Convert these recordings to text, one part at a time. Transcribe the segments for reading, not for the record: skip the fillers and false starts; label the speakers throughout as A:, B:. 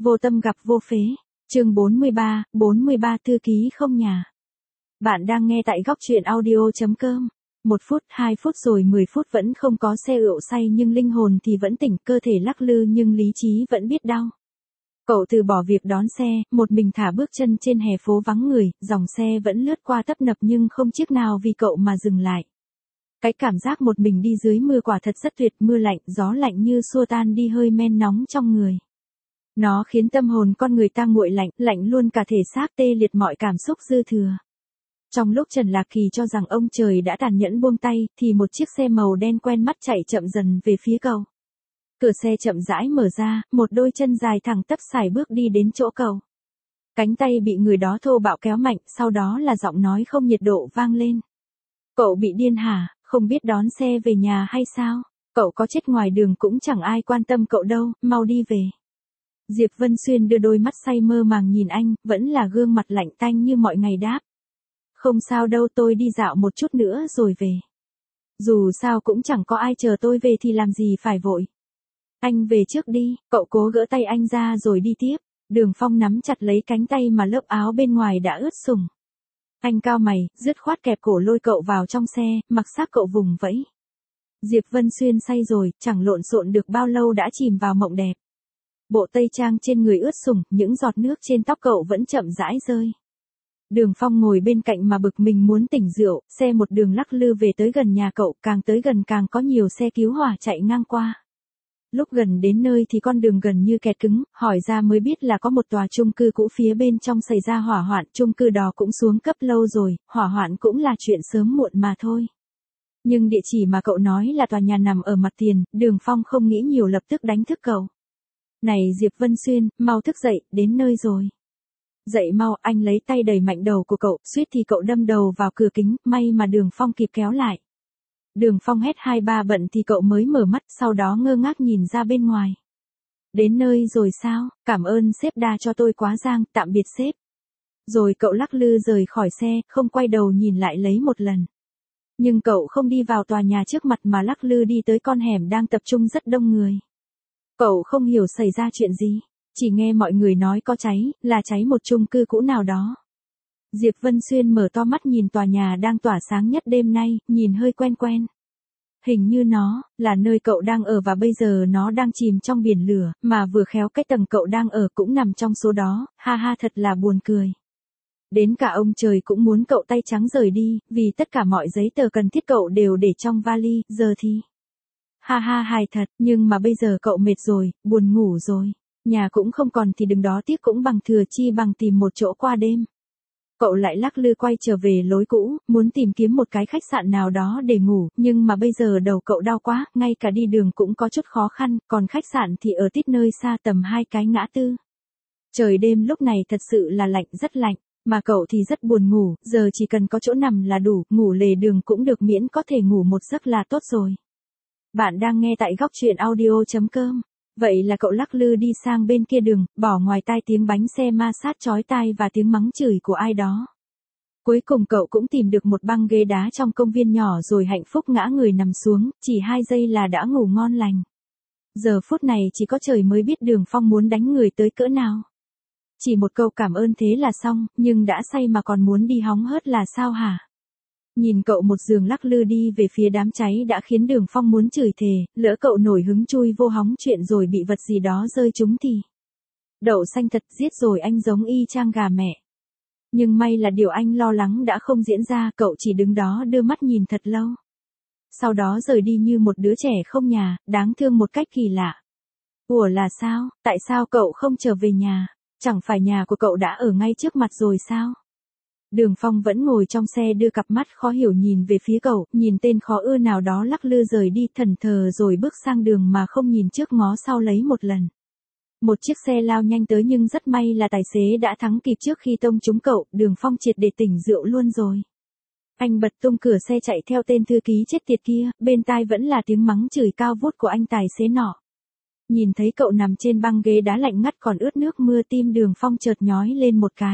A: Vô tâm gặp vô phế. Chương 43 thư ký không nhà. Bạn đang nghe tại góc truyện audio.com. 1 phút, 2 phút rồi 10 phút vẫn không có xe, rượu say nhưng linh hồn thì vẫn tỉnh, cơ thể lắc lư nhưng lý trí vẫn biết đau. Cậu từ bỏ việc đón xe, một mình thả bước chân trên hè phố vắng người, dòng xe vẫn lướt qua tấp nập nhưng không chiếc nào vì cậu mà dừng lại. Cái cảm giác một mình đi dưới mưa quả thật rất tuyệt, mưa lạnh, gió lạnh như xua tan đi hơi men nóng trong người. Nó khiến tâm hồn con người ta nguội lạnh, lạnh luôn cả thể xác, tê liệt mọi cảm xúc dư thừa. Trong lúc Trần Lạc Kỳ cho rằng ông trời đã tàn nhẫn buông tay, thì một chiếc xe màu đen quen mắt chạy chậm dần về phía cậu. Cửa xe chậm rãi mở ra, một đôi chân dài thẳng tắp sải bước đi đến chỗ cậu. Cánh tay bị người đó thô bạo kéo mạnh, sau đó là giọng nói không nhiệt độ vang lên. Cậu bị điên hả, không biết đón xe về nhà hay sao? Cậu có chết ngoài đường cũng chẳng ai quan tâm cậu đâu, mau đi về. Diệp Vân Xuyên đưa đôi mắt say mơ màng nhìn anh, vẫn là gương mặt lạnh tanh như mọi ngày đáp. Không sao đâu, tôi đi dạo một chút nữa rồi về. Dù sao cũng chẳng có ai chờ tôi về thì làm gì phải vội. Anh về trước đi, cậu cố gỡ tay anh ra rồi đi tiếp. Đường Phong nắm chặt lấy cánh tay mà lớp áo bên ngoài đã ướt sũng. Anh cao mày, dứt khoát kẹp cổ lôi cậu vào trong xe, mặc xác cậu vùng vẫy. Diệp Vân Xuyên say rồi, chẳng lộn xộn được bao lâu đã chìm vào mộng đẹp. Bộ tây trang trên người ướt sũng, những giọt nước trên tóc cậu vẫn chậm rãi rơi. Đường Phong ngồi bên cạnh mà bực mình muốn tỉnh rượu, xe một đường lắc lư về tới gần nhà cậu, càng tới gần càng có nhiều xe cứu hỏa chạy ngang qua. Lúc gần đến nơi thì con đường gần như kẹt cứng, hỏi ra mới biết là có một tòa chung cư cũ phía bên trong xảy ra hỏa hoạn, chung cư đó cũng xuống cấp lâu rồi, hỏa hoạn cũng là chuyện sớm muộn mà thôi. Nhưng địa chỉ mà cậu nói là tòa nhà nằm ở mặt tiền, Đường Phong không nghĩ nhiều lập tức đánh thức cậu. Này Diệp Vân Xuyên, mau thức dậy, đến nơi rồi. Dậy mau, anh lấy tay đẩy mạnh đầu của cậu, suýt thì cậu đâm đầu vào cửa kính, may mà Đường Phong kịp kéo lại. Đường Phong hét 2-3 bận thì cậu mới mở mắt, sau đó ngơ ngác nhìn ra bên ngoài. Đến nơi rồi sao, cảm ơn sếp đa cho tôi quá giang, tạm biệt sếp. Rồi cậu lắc lư rời khỏi xe, không quay đầu nhìn lại lấy một lần. Nhưng cậu không đi vào tòa nhà trước mặt mà lắc lư đi tới con hẻm đang tập trung rất đông người. Cậu không hiểu xảy ra chuyện gì, chỉ nghe mọi người nói có cháy, là cháy một chung cư cũ nào đó. Diệp Vân Xuyên mở to mắt nhìn tòa nhà đang tỏa sáng nhất đêm nay, nhìn hơi quen quen. Hình như nó là nơi cậu đang ở và bây giờ nó đang chìm trong biển lửa, mà vừa khéo cái tầng cậu đang ở cũng nằm trong số đó, ha ha thật là buồn cười. Đến cả ông trời cũng muốn cậu tay trắng rời đi, vì tất cả mọi giấy tờ cần thiết cậu đều để trong vali, giờ thì. Ha ha hài thật, nhưng mà bây giờ cậu mệt rồi, buồn ngủ rồi. Nhà cũng không còn thì đừng đó tiếc cũng bằng thừa, chi bằng tìm một chỗ qua đêm. Cậu lại lắc lư quay trở về lối cũ, muốn tìm kiếm một cái khách sạn nào đó để ngủ, nhưng mà bây giờ đầu cậu đau quá, ngay cả đi đường cũng có chút khó khăn, còn khách sạn thì ở tít nơi xa tầm 2 cái ngã tư. Trời đêm lúc này thật sự là lạnh, rất lạnh, mà cậu thì rất buồn ngủ, giờ chỉ cần có chỗ nằm là đủ, ngủ lề đường cũng được, miễn có thể ngủ một giấc là tốt rồi. Bạn đang nghe tại góc truyện audio.com. Vậy là cậu lắc lư đi sang bên kia đường, bỏ ngoài tai tiếng bánh xe ma sát chói tai và tiếng mắng chửi của ai đó. Cuối cùng cậu cũng tìm được một băng ghế đá trong công viên nhỏ rồi hạnh phúc ngã người nằm xuống, chỉ 2 giây là đã ngủ ngon lành. Giờ phút này chỉ có trời mới biết Đường Phong muốn đánh người tới cỡ nào. Chỉ một câu cảm ơn thế là xong, nhưng đã say mà còn muốn đi hóng hớt là sao hả? Nhìn cậu một giường lắc lư đi về phía đám cháy đã khiến Đường Phong muốn chửi thề, lỡ cậu nổi hứng chui vô hóng chuyện rồi bị vật gì đó rơi trúng thì. Đậu xanh thật, giết rồi anh giống y chang gà mẹ. Nhưng may là điều anh lo lắng đã không diễn ra, cậu chỉ đứng đó đưa mắt nhìn thật lâu. Sau đó rời đi như một đứa trẻ không nhà, đáng thương một cách kỳ lạ. Ủa là sao, tại sao cậu không trở về nhà, chẳng phải nhà của cậu đã ở ngay trước mặt rồi sao? Đường Phong vẫn ngồi trong xe đưa cặp mắt khó hiểu nhìn về phía cậu, nhìn tên khó ưa nào đó lắc lư rời đi thẫn thờ rồi bước sang đường mà không nhìn trước ngó sau lấy một lần. Một chiếc xe lao nhanh tới nhưng rất may là tài xế đã thắng kịp trước khi tông trúng cậu, Đường Phong triệt để tỉnh rượu luôn rồi. Anh bật tung cửa xe chạy theo tên thư ký chết tiệt kia, bên tai vẫn là tiếng mắng chửi cao vút của anh tài xế nọ. Nhìn thấy cậu nằm trên băng ghế đá lạnh ngắt còn ướt nước mưa, tim Đường Phong chợt nhói lên một cái.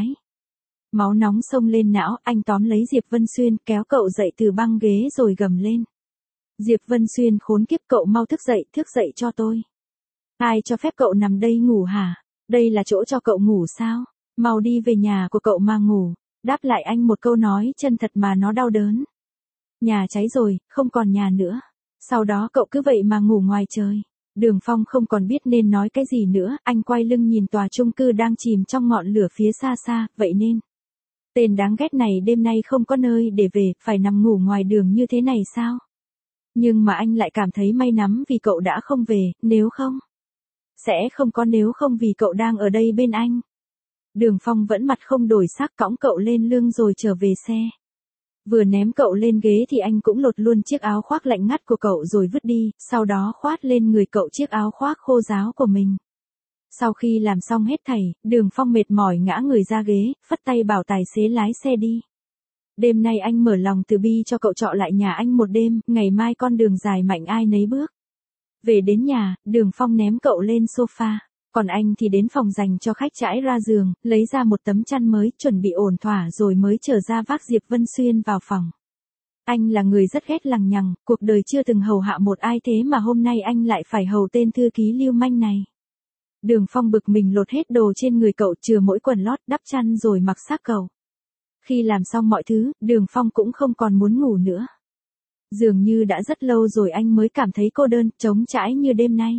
A: Máu nóng xông lên não, anh tóm lấy Diệp Vân Xuyên, kéo cậu dậy từ băng ghế rồi gầm lên. Diệp Vân Xuyên khốn kiếp, cậu mau thức dậy cho tôi. Ai cho phép cậu nằm đây ngủ hả? Đây là chỗ cho cậu ngủ sao? Mau đi về nhà của cậu mà ngủ. Đáp lại anh một câu nói chân thật mà nó đau đớn. Nhà cháy rồi, không còn nhà nữa. Sau đó cậu cứ vậy mà ngủ ngoài trời. Đường Phong không còn biết nên nói cái gì nữa, anh quay lưng nhìn tòa chung cư đang chìm trong ngọn lửa phía xa xa, vậy nên. Tên đáng ghét này đêm nay không có nơi để về, phải nằm ngủ ngoài đường như thế này sao? Nhưng mà anh lại cảm thấy may mắn vì cậu đã không về, nếu không. Sẽ không có nếu không vì cậu đang ở đây bên anh. Đường Phong vẫn mặt không đổi sắc cõng cậu lên lưng rồi trở về xe. Vừa ném cậu lên ghế thì anh cũng lột luôn chiếc áo khoác lạnh ngắt của cậu rồi vứt đi, sau đó khoát lên người cậu chiếc áo khoác khô ráo của mình. Sau khi làm xong hết thảy, Đường Phong mệt mỏi ngã người ra ghế, phất tay bảo tài xế lái xe đi. Đêm nay anh mở lòng từ bi cho cậu trọ lại nhà anh một đêm, ngày mai con đường dài mạnh ai nấy bước. Về đến nhà, Đường Phong ném cậu lên sofa, còn anh thì đến phòng dành cho khách trải ra giường, lấy ra một tấm chăn mới, chuẩn bị ổn thỏa rồi mới trở ra vác Diệp Vân Xuyên vào phòng. Anh là người rất ghét lằng nhằng, cuộc đời chưa từng hầu hạ một ai thế mà hôm nay anh lại phải hầu tên thư ký lưu manh này. Đường Phong bực mình lột hết đồ trên người cậu chừa mỗi quần lót đắp chăn rồi mặc xác cậu. Khi làm xong mọi thứ, Đường Phong cũng không còn muốn ngủ nữa. Dường như đã rất lâu rồi anh mới cảm thấy cô đơn, trống trải như đêm nay.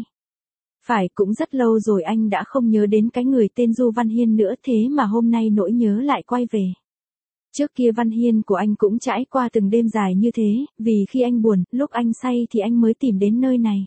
A: Phải cũng rất lâu rồi anh đã không nhớ đến cái người tên Du Văn Hiên nữa thế mà hôm nay nỗi nhớ lại quay về. Trước kia Văn Hiên của anh cũng trải qua từng đêm dài như thế, vì khi anh buồn, lúc anh say thì anh mới tìm đến nơi này.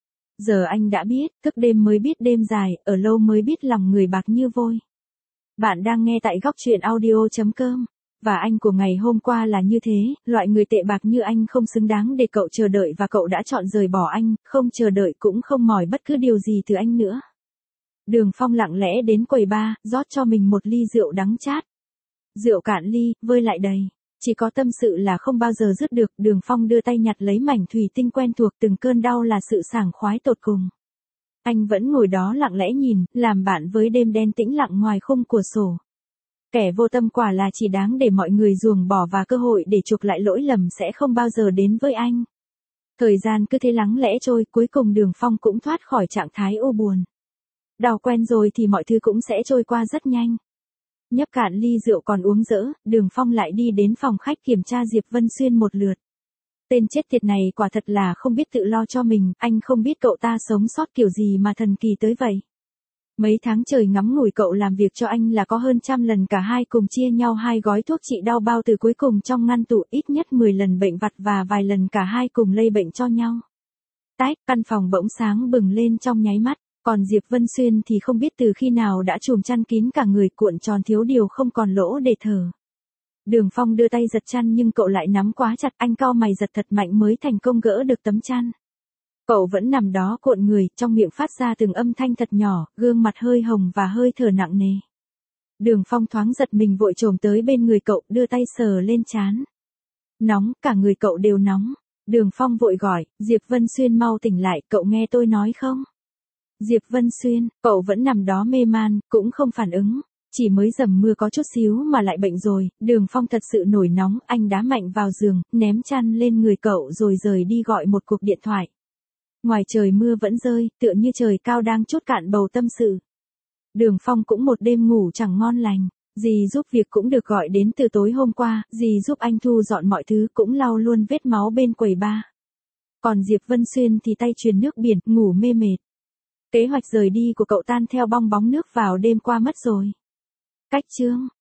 A: Giờ anh đã biết, thức đêm mới biết đêm dài, ở lâu mới biết lòng người bạc như vôi. Bạn đang nghe tại góc truyện audio.com. Và anh của ngày hôm qua là như thế, loại người tệ bạc như anh không xứng đáng để cậu chờ đợi và cậu đã chọn rời bỏ anh, không chờ đợi cũng không mỏi bất cứ điều gì từ anh nữa. Đường Phong lặng lẽ đến quầy bar, rót cho mình một ly rượu đắng chát. Rượu cạn ly, vơi lại đầy. Chỉ có tâm sự là không bao giờ dứt được, Đường Phong đưa tay nhặt lấy mảnh thủy tinh quen thuộc, từng cơn đau là sự sảng khoái tột cùng. Anh vẫn ngồi đó lặng lẽ nhìn, làm bạn với đêm đen tĩnh lặng ngoài khung cửa sổ. Kẻ vô tâm quả là chỉ đáng để mọi người ruồng bỏ và cơ hội để chuộc lại lỗi lầm sẽ không bao giờ đến với anh. Thời gian cứ thế lắng lẽ trôi, cuối cùng Đường Phong cũng thoát khỏi trạng thái u buồn. Đau quen rồi thì mọi thứ cũng sẽ trôi qua rất nhanh. Nhấp cạn ly rượu còn uống dỡ, Đường Phong lại đi đến phòng khách kiểm tra Diệp Vân Xuyên một lượt. Tên chết tiệt này quả thật là không biết tự lo cho mình, anh không biết cậu ta sống sót kiểu gì mà thần kỳ tới vậy. Mấy tháng trời ngắm ngủi cậu làm việc cho anh là có hơn 100 lần cả hai cùng chia nhau 2 gói thuốc trị đau bao từ cuối cùng trong ngăn tủ, ít nhất 10 lần bệnh vặt và vài lần cả hai cùng lây bệnh cho nhau. Tách, căn phòng bỗng sáng bừng lên trong nháy mắt, còn Diệp Vân Xuyên thì không biết từ khi nào đã trùm chăn kín cả người, cuộn tròn thiếu điều không còn lỗ để thở. Đường Phong đưa tay giật chăn nhưng cậu lại nắm quá chặt, anh cau mày giật thật mạnh mới thành công gỡ được tấm chăn. Cậu vẫn nằm đó cuộn người, trong miệng phát ra từng âm thanh thật nhỏ, gương mặt hơi hồng và hơi thở nặng nề. Đường Phong thoáng giật mình vội chồm tới bên người cậu, đưa tay sờ lên trán. Nóng, cả người cậu đều nóng. Đường Phong vội gọi, Diệp Vân Xuyên mau tỉnh lại, cậu nghe tôi nói không? Diệp Vân Xuyên, cậu vẫn nằm đó mê man, cũng không phản ứng. Chỉ mới dầm mưa có chút xíu mà lại bệnh rồi, Đường Phong thật sự nổi nóng, anh đá mạnh vào giường, ném chăn lên người cậu rồi rời đi gọi một cuộc điện thoại. Ngoài trời mưa vẫn rơi, tựa như trời cao đang trút cạn bầu tâm sự. Đường Phong cũng một đêm ngủ chẳng ngon lành, dì giúp việc cũng được gọi đến từ tối hôm qua, dì giúp anh thu dọn mọi thứ cũng lau luôn vết máu bên quầy bar. Còn Diệp Vân Xuyên thì tay truyền nước biển, ngủ mê mệt. Kế hoạch rời đi của cậu tan theo bong bóng nước vào đêm qua mất rồi. Cách chương